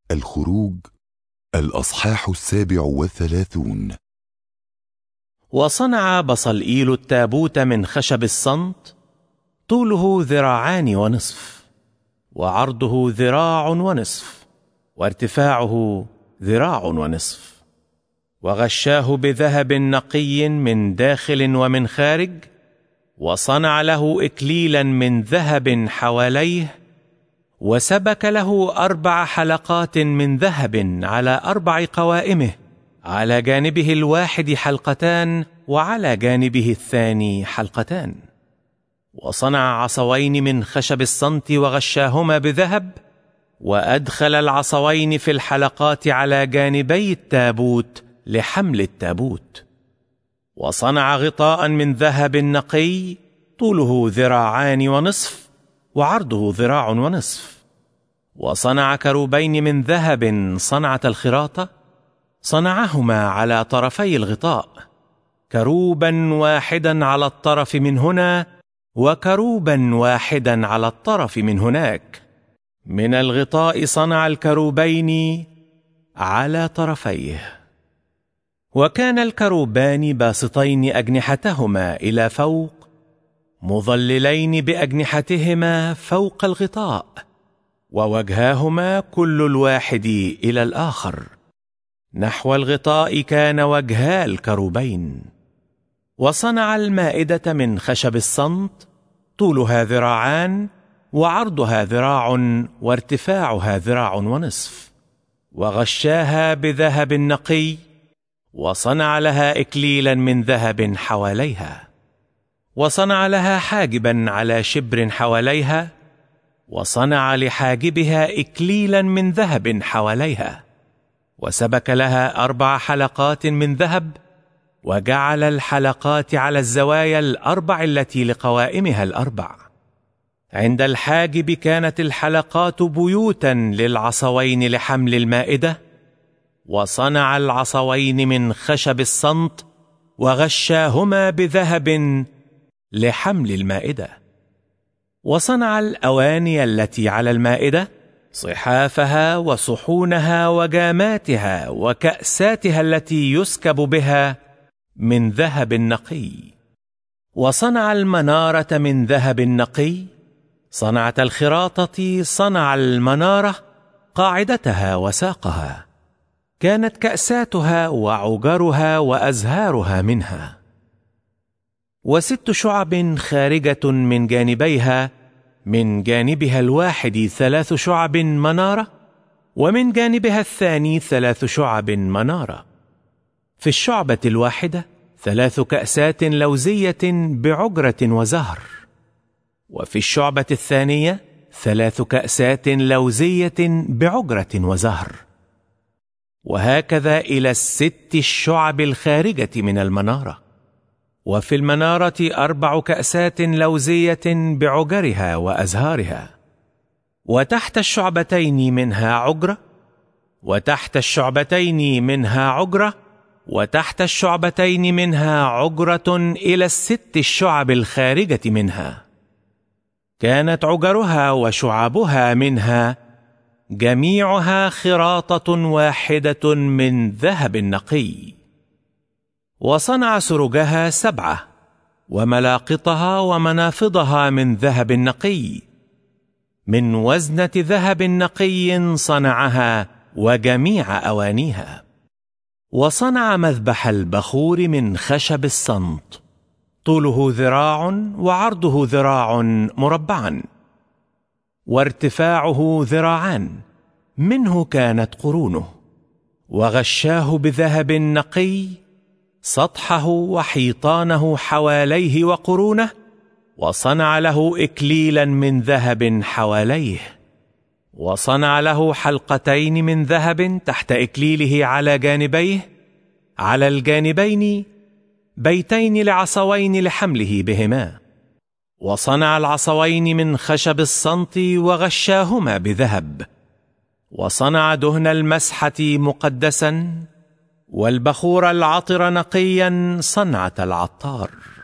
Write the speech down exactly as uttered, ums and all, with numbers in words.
الخروج الأصحاح السابع والثلاثون. وصنع بصلئيل التابوت من خشب الصمت، طوله ذراعان ونصف، وعرضه ذراع ونصف، وارتفاعه ذراع ونصف، وغشاه بذهب نقي من داخل ومن خارج، وصنع له إكليلا من ذهب حواليه، وسبك له أربع حلقات من ذهب على أربع قوائمه، على جانبه الواحد حلقتان وعلى جانبه الثاني حلقتان. وصنع عصوين من خشب الصمت وغشاهما بذهب، وأدخل العصوين في الحلقات على جانبي التابوت لحمل التابوت. وصنع غطاء من ذهب نقي، طوله ذراعان ونصف، وعرضه ذراع ونصف. وصنع كروبين من ذهب صنعة الخراطة، صنعهما على طرفي الغطاء، كروبا واحدا على الطرف من هنا، وكروبا واحدا على الطرف من هناك. من الغطاء صنع الكروبين على طرفيه. وكان الكروبان باسطين أجنحتهما إلى فوق، مظللين بأجنحتهما فوق الغطاء، ووجهاهما كل الواحد إلى الآخر. نحو الغطاء كان وجها الكروبين. وصنع المائدة من خشب الصمت، طولها ذراعان، وعرضها ذراع، وارتفاعها ذراع ونصف، وغشاها بذهب نقي، وصنع لها إكليلا من ذهب حواليها. وصنع لها حاجبا على شبر حواليها، وصنع لحاجبها إكليلا من ذهب حواليها، وسبك لها أربع حلقات من ذهب، وجعل الحلقات على الزوايا الأربع التي لقوائمها الأربع. عند الحاجب كانت الحلقات بيوتا للعصوين لحمل المائدة. وصنع العصوين من خشب الصمت، وغشاهما بذهب لحمل المائدة. وصنع الأواني التي على المائدة، صحافها وصحونها وجاماتها وكأساتها التي يسكب بها، من ذهب نقي. وصنع المنارة من ذهب نقي، صنعة الخراطة صنع المنارة، قاعدتها وساقها، كانت كأساتها وعجرها وأزهارها منها. وست شعب خارجة من جانبيها، من جانبها الواحد ثلاث شعب منارة، ومن جانبها الثاني ثلاث شعب منارة. في الشعبة الواحدة ثلاث كأسات لوزية بعجرة وزهر، وفي الشعبة الثانية ثلاث كأسات لوزية بعجرة وزهر، وهكذا إلى الست الشعب الخارجة من المنارة. وفي المنارة أربع كأسات لوزية بعجرها وأزهارها، وتحت الشعبتين منها عجرة، وتحت الشعبتين منها عجرة، وتحت الشعبتين منها عجرة إلى الست الشعب الخارجة منها. كانت عجرها وشعبها منها جميعها خراطة واحدة من ذهب نقي. وصنع سرجها سبعة، وملاقطها ومنافضها من ذهب نقي، من وزنة ذهب نقي صنعها وجميع أوانيها. وصنع مذبح البخور من خشب الصمت، طوله ذراع وعرضه ذراع مربعا، وارتفاعه ذراعان، منه كانت قرونه. وغشاه بذهب نقي سطحه وحيطانه حواليه وقرونه، وصنع له إكليلا من ذهب حواليه. وصنع له حلقتين من ذهب تحت إكليله على جانبيه، على الجانبين بيتين لعصوين لحمله بهما. وصنع العصوين من خشب الصمت وغشاهما بذهب. وصنع دهن المسحة مقدسا، والبخور العطر نقيا صنعة العطار.